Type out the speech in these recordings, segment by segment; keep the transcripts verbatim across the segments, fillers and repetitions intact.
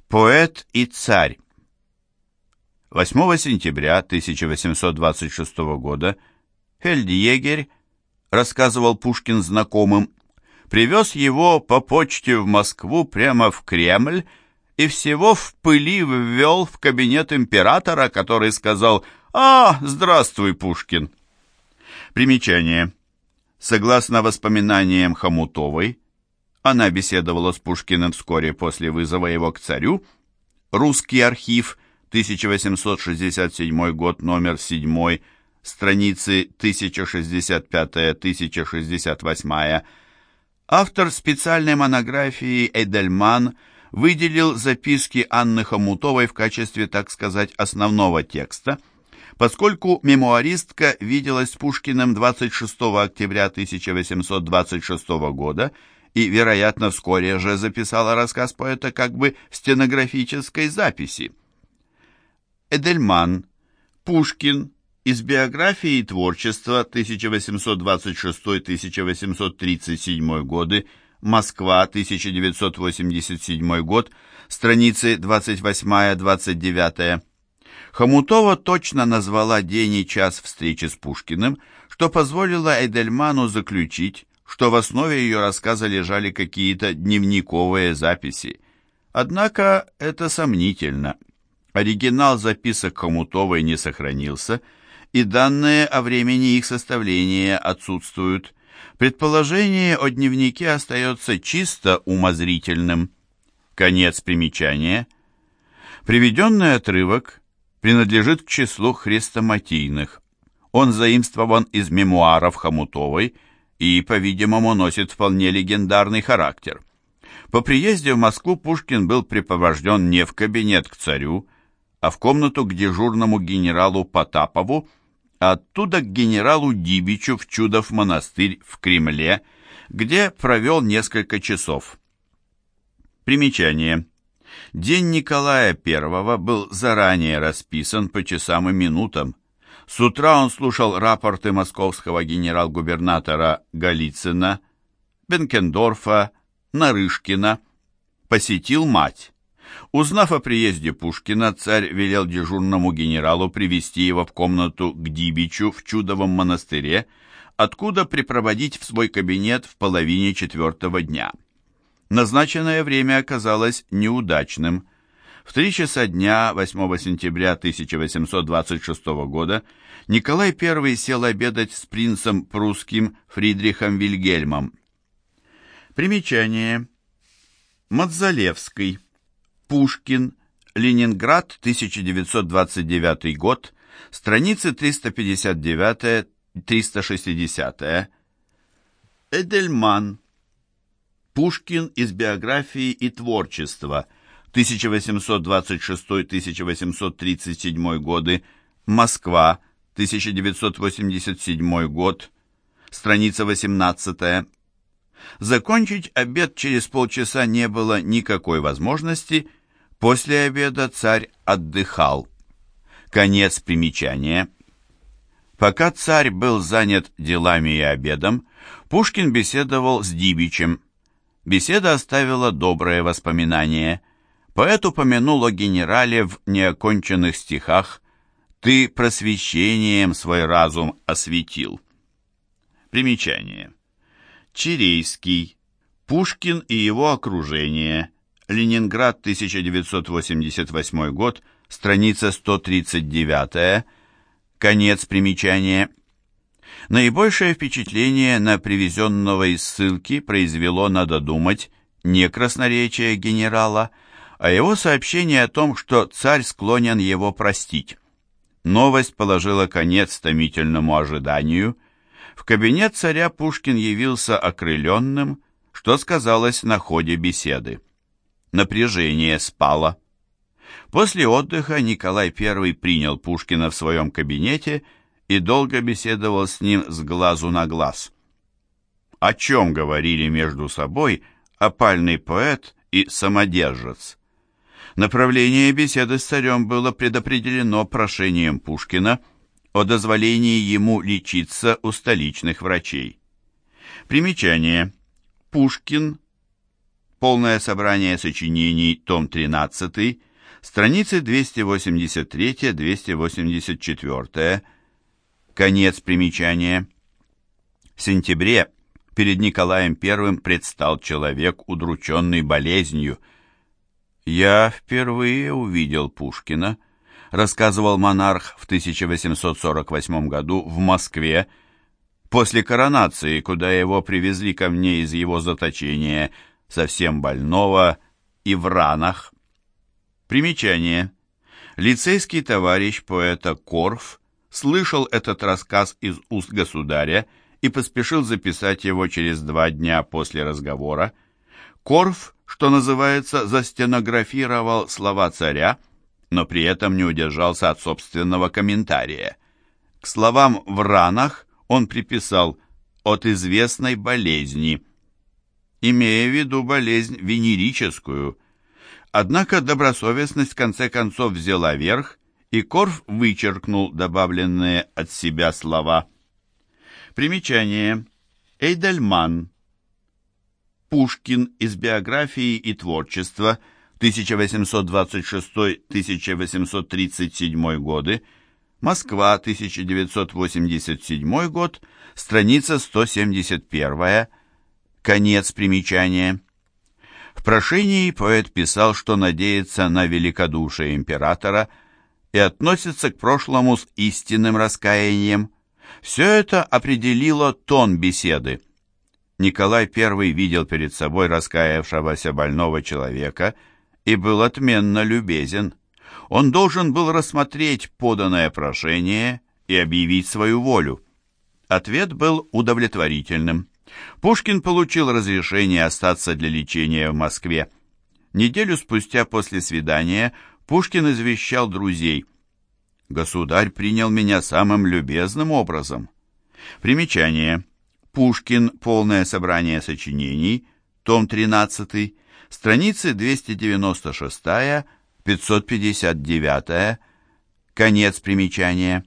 Поэт и царь. восьмого сентября тысяча восемьсот двадцать шестого года фельдъегерь, рассказывал Пушкин знакомым, привез его по почте в Москву прямо в Кремль и всего в пыли ввел в кабинет императора, который сказал: «А, здравствуй, Пушкин». Примечание. Согласно воспоминаниям Хомутовой, она беседовала с Пушкиным вскоре после вызова его к царю. Русский архив, тысяча восемьсот шестьдесят седьмой год, номер семь, страницы тысяча шестьдесят пять — тысяча шестьдесят восемь. Автор специальной монографии Эдельман выделил записки Анны Хомутовой в качестве, так сказать, основного текста, поскольку мемуаристка виделась с Пушкиным двадцать шестого октября тысяча восемьсот двадцать шестого года и, вероятно, вскоре же записала рассказ поэта как бы в стенографической записи. Эдельман. Пушкин. Из биографии и творчества тысяча восемьсот двадцать шестой — тысяча восемьсот тридцать седьмой годы, Москва, тысяча девятьсот восемьдесят седьмой год, страницы двадцать восемь — двадцать девять. Хомутова точно назвала день и час встречи с Пушкиным, что позволило Эдельману заключить, что в основе ее рассказа лежали какие-то дневниковые записи. Однако это сомнительно. Оригинал записок Хомутовой не сохранился, и данные о времени их составления отсутствуют. Предположение о дневнике остается чисто умозрительным. Конец примечания. Приведенный отрывок принадлежит к числу хрестоматийных. Он заимствован из мемуаров Хомутовой и, по-видимому, носит вполне легендарный характер. По приезде в Москву Пушкин был припровожден не в кабинет к царю, а в комнату к дежурному генералу Потапову, а оттуда к генералу Дибичу в Чудов монастырь в Кремле, где провел несколько часов. Примечание. День Николая Первого был заранее расписан по часам и минутам. С утра он слушал рапорты московского генерал-губернатора Голицына, Бенкендорфа, Нарышкина, посетил мать. Узнав о приезде Пушкина, царь велел дежурному генералу привести его в комнату к Дибичу в Чудовом монастыре, откуда припроводить в свой кабинет в половине четвертого дня. Назначенное время оказалось неудачным. В три часа дня восьмого сентября тысяча восемьсот двадцать шестого года Николай Первый сел обедать с принцем прусским Фридрихом Вильгельмом. Примечание. Мадзалевский. Пушкин. Ленинград, тысяча девятьсот двадцать девятый год. Страницы триста пятьдесят девять — триста шестьдесят. Эдельман. Пушкин из биографии и творчества. тысяча восемьсот двадцать шестой — тысяча восемьсот тридцать седьмой годы. Москва. тысяча девятьсот восемьдесят седьмой год. Страница восемнадцатая. Закончить обед через полчаса не было никакой возможности. После обеда царь отдыхал. Конец примечания. Пока царь был занят делами и обедом, Пушкин беседовал с Дибичем. Беседа оставила доброе воспоминание. Поэт упомянул о генерале в неоконченных стихах: «Ты просвещением свой разум осветил». Примечание. Чирейский. Пушкин и его окружение. Ленинград, тысяча девятьсот восемьдесят восьмой год, страница сто тридцать девять. Конец примечания. Наибольшее впечатление на привезенного из ссылки произвело, надо думать, не красноречие генерала, а его сообщение о том, что царь склонен его простить. Новость положила конец томительному ожиданию. В кабинет царя Пушкин явился окрыленным, что сказалось на ходе беседы. Напряжение спало. После отдыха Николай Первый принял Пушкина в своем кабинете и долго беседовал с ним с глазу на глаз. О чем говорили между собой опальный поэт и самодержец? Направление беседы с царем было предопределено прошением Пушкина о дозволении ему лечиться у столичных врачей. Примечание. Пушкин. Полное собрание сочинений, том тринадцатый, страницы двести восемьдесят три — двести восемьдесят четыре. Конец примечания. В сентябре перед Николаем Первым предстал человек, удрученный болезнью. «Я впервые увидел Пушкина», — рассказывал монарх в тысяча восемьсот сорок восьмом году в Москве, после коронации, куда его привезли ко мне из его заточения, совсем больного и в ранах. Примечание. Лицейский товарищ поэта Корф слышал этот рассказ из уст государя и поспешил записать его через два дня после разговора. Корф, что называется, застенографировал слова царя, но при этом не удержался от собственного комментария. К словам «в ранах» он приписал «от известной болезни», имея в виду болезнь венерическую. Однако добросовестность в конце концов взяла верх, и Корф вычеркнул добавленные от себя слова. Примечание. Эйдельман. Пушкин из биографии и творчества, тысяча восемьсот двадцать шестой — тысяча восемьсот тридцать седьмой годы, Москва, тысяча девятьсот восемьдесят седьмой год, страница сто семьдесят один. Конец примечания. В прошении поэт писал, что надеется на великодушие императора и относится к прошлому с истинным раскаянием. Все это определило тон беседы. Николай Первый видел перед собой раскаявшегося больного человека и был отменно любезен. Он должен был рассмотреть поданное прошение и объявить свою волю. Ответ был удовлетворительным. Пушкин получил разрешение остаться для лечения в Москве. Неделю спустя после свидания Пушкин извещал друзей: «Государь принял меня самым любезным образом». Примечание. Пушкин. Полное собрание сочинений, том тринадцатый, страницы двести девяносто шесть — пятьсот пятьдесят девять. Конец примечания.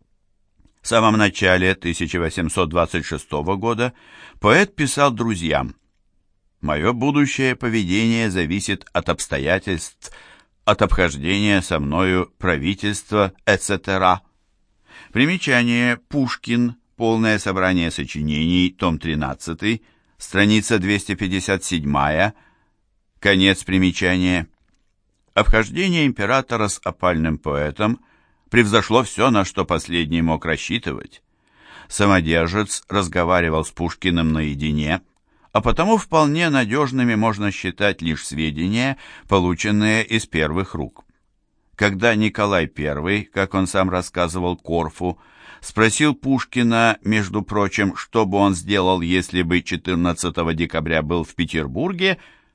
В самом начале тысяча восемьсот двадцать шестого года поэт писал друзьям: «Мое будущее поведение зависит от обстоятельств, от обхождения со мною правительства, et cetera». Примечание. Пушкин. Полное собрание сочинений, том тринадцатый, страница двести пятьдесят семь. Конец примечания. Обхождение императора с опальным поэтом превзошло все, на что последний мог рассчитывать. Самодержец разговаривал с Пушкиным наедине, а потому вполне надежными можно считать лишь сведения, полученные из первых рук. Когда Николай Первый, как он сам рассказывал Корфу, спросил Пушкина, между прочим, что бы он сделал, если бы четырнадцатого декабря был в Петербурге,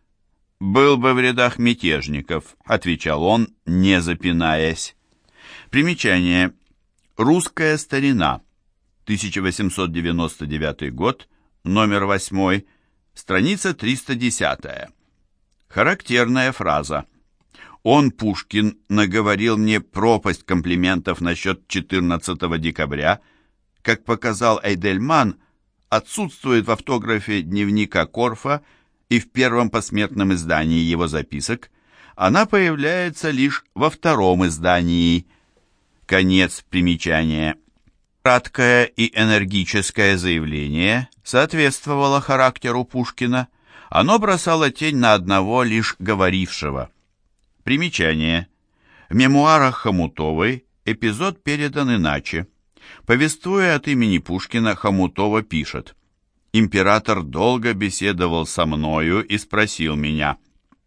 «Был бы в рядах мятежников», — отвечал он, не запинаясь. Примечание. «Русская старина», тысяча восемьсот девяносто девятый год, номер восьмой, страница триста десять. Характерная фраза. Он, Пушкин, наговорил мне пропасть комплиментов насчет четырнадцатого декабря. Как показал Эйдельман, отсутствует в автографе дневника Корфа и в первом посмертном издании его записок. Она появляется лишь во втором издании. Конец примечания. Краткое и энергическое заявление соответствовало характеру Пушкина. Оно бросало тень на одного лишь говорившего. Примечание. В мемуарах Хомутовой эпизод передан иначе. Повествуя от имени Пушкина, Хомутова пишет: «Император долго беседовал со мною и спросил меня: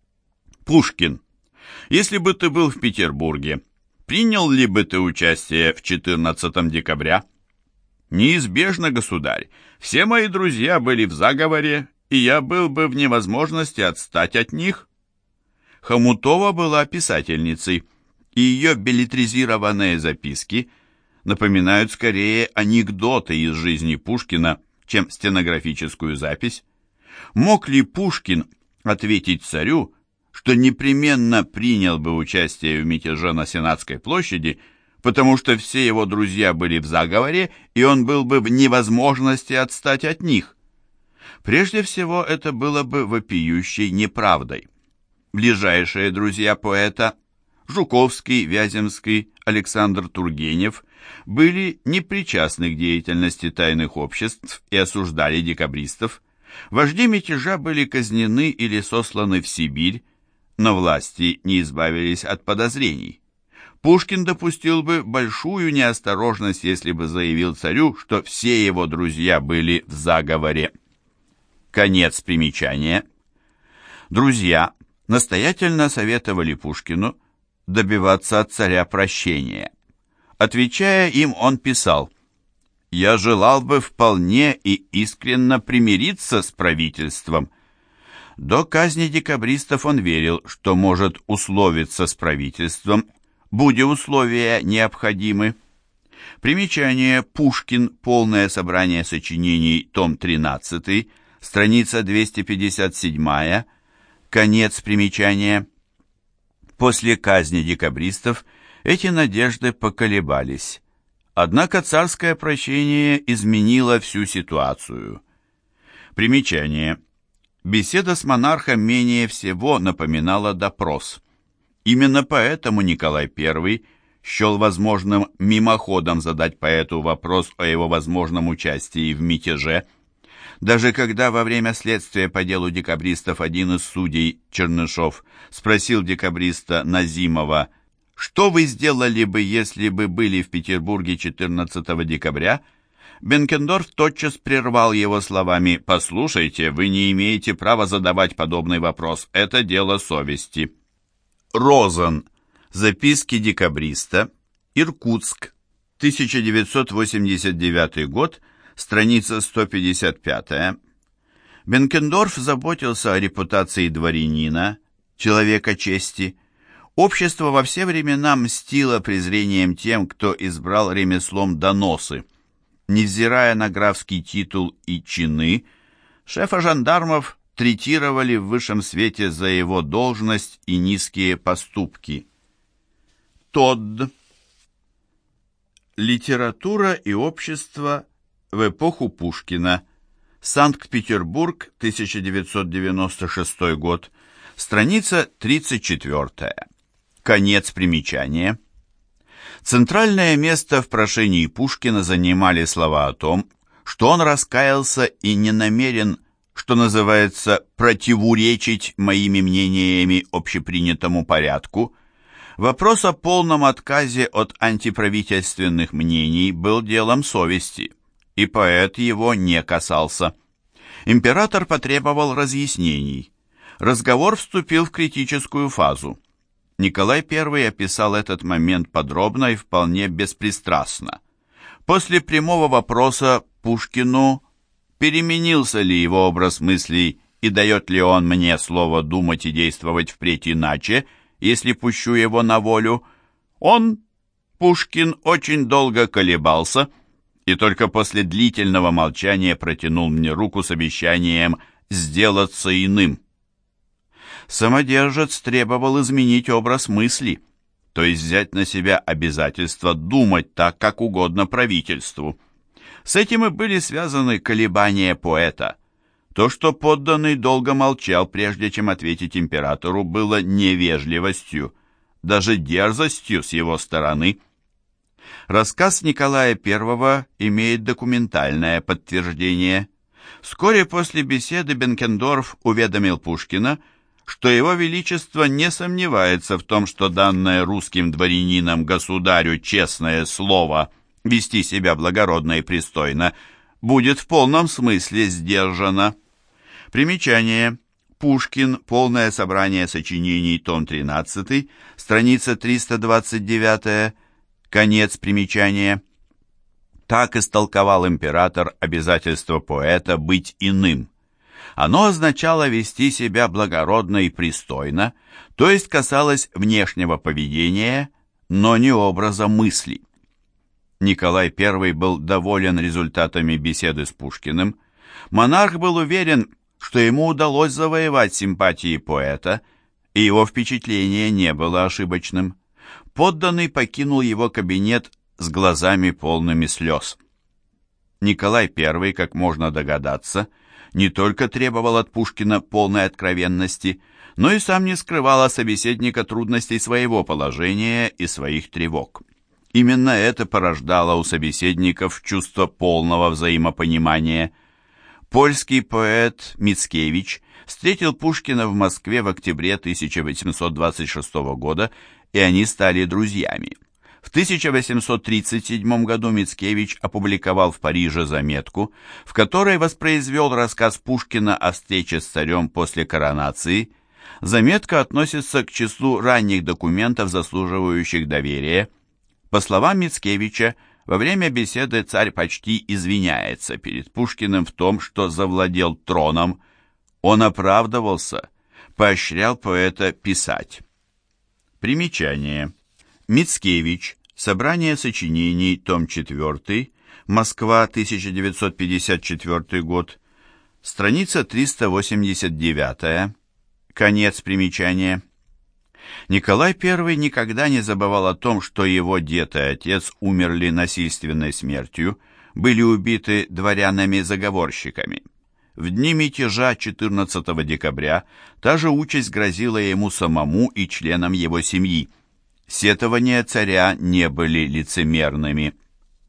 Пушкин, если бы ты был в Петербурге, принял ли бы ты участие в четырнадцатом декабря? Неизбежно, государь. Все мои друзья были в заговоре, и я был бы в невозможности отстать от них». Хомутова была писательницей, и ее беллетризированные записки напоминают скорее анекдоты из жизни Пушкина, чем стенографическую запись. Мог ли Пушкин ответить царю, что непременно принял бы участие в мятеже на Сенатской площади, потому что все его друзья были в заговоре, и он был бы в невозможности отстать от них? Прежде всего, это было бы вопиющей неправдой. Ближайшие друзья поэта Жуковский, Вяземский, Александр Тургенев были непричастны к деятельности тайных обществ и осуждали декабристов. Вожди мятежа были казнены или сосланы в Сибирь, но власти не избавились от подозрений. Пушкин допустил бы большую неосторожность, если бы заявил царю, что все его друзья были в заговоре. Конец примечания. Друзья настоятельно советовали Пушкину добиваться от царя прощения. Отвечая им, он писал: «Я желал бы вполне и искренно примириться с правительством». До казни декабристов он верил, что может условиться с правительством, будь условия необходимы. Примечание: Пушкин. Полное собрание сочинений. Том тринадцатый. Страница двести пятьдесят семь. Конец примечания. После казни декабристов эти надежды поколебались. Однако царское прощение изменило всю ситуацию. Примечание: беседа с монархом менее всего напоминала допрос. Именно поэтому Николай Первый счел возможным мимоходом задать поэту вопрос о его возможном участии в мятеже. Даже когда во время следствия по делу декабристов один из судей, Чернышов, спросил декабриста Назимова: «Что вы сделали бы, если бы были в Петербурге четырнадцатого декабря?» Бенкендорф тотчас прервал его словами: «Послушайте, вы не имеете права задавать подобный вопрос. Это дело совести». Розен. Записки декабриста. Иркутск. тысяча девятьсот восемьдесят девятый год. Страница сто пятьдесят пять. Бенкендорф заботился о репутации дворянина, человека чести. Общество во все времена мстило презрением тем, кто избрал ремеслом доносы. Невзирая на графский титул и чины, шефа жандармов третировали в высшем свете за его должность и низкие поступки. Тодд. Литература и общество в эпоху Пушкина. Санкт-Петербург, тысяча девятьсот девяносто шестой год. Страница тридцать четыре. Конец примечания. Центральное место в прошении Пушкина занимали слова о том, что он раскаялся и не намерен, что называется, противоречить моими мнениями общепринятому порядку. Вопрос о полном отказе от антиправительственных мнений был делом совести, и поэт его не касался. Император потребовал разъяснений. Разговор вступил в критическую фазу. Николай Первый описал этот момент подробно и вполне беспристрастно. После прямого вопроса Пушкину, переменился ли его образ мыслей и дает ли он мне слово думать и действовать впредь иначе, если пущу его на волю, он, Пушкин, очень долго колебался и только после длительного молчания протянул мне руку с обещанием сделаться иным. Самодержец требовал изменить образ мысли, то есть взять на себя обязательство думать так, как угодно правительству. С этим и были связаны колебания поэта. То, что подданный долго молчал, прежде чем ответить императору, было невежливостью, даже дерзостью с его стороны. Рассказ Николая Первого имеет документальное подтверждение. Вскоре после беседы Бенкендорф уведомил Пушкина, что его величество не сомневается в том, что данное русским дворянинам государю честное слово вести себя благородно и пристойно будет в полном смысле сдержано. Примечание. Пушкин. Полное собрание сочинений. Том тринадцатый. Страница триста двадцать девять. Конец примечания. Так истолковал император обязательство поэта быть иным. Оно означало вести себя благородно и пристойно, то есть касалось внешнего поведения, но не образа мысли. Николай Первый был доволен результатами беседы с Пушкиным. Монарх был уверен, что ему удалось завоевать симпатии поэта, и его впечатление не было ошибочным. Подданный покинул его кабинет с глазами полными слез. Николай Первый, как можно догадаться, не только требовал от Пушкина полной откровенности, но и сам не скрывал от собеседника трудностей своего положения и своих тревог. Именно это порождало у собеседников чувство полного взаимопонимания. Польский поэт Мицкевич встретил Пушкина в Москве в октябре тысяча восемьсот двадцать шестого года, и они стали друзьями. В тысяча восемьсот тридцать седьмом году Мицкевич опубликовал в Париже заметку, в которой воспроизвел рассказ Пушкина о встрече с царем после коронации. Заметка относится к числу ранних документов, заслуживающих доверия. По словам Мицкевича, во время беседы царь почти извиняется перед Пушкиным в том, что завладел троном. Он оправдывался, поощрял поэта писать. Примечание. Мицкевич. Собрание сочинений. Том четвёртый. Москва, тысяча девятьсот пятьдесят четвёртый год. Страница триста восемьдесят девять. Конец примечания. Николай Первый никогда не забывал о том, что его дед и отец умерли насильственной смертью, были убиты дворянами-заговорщиками. В дни мятежа четырнадцатого декабря та же участь грозила ему самому и членам его семьи. Сетования царя не были лицемерными.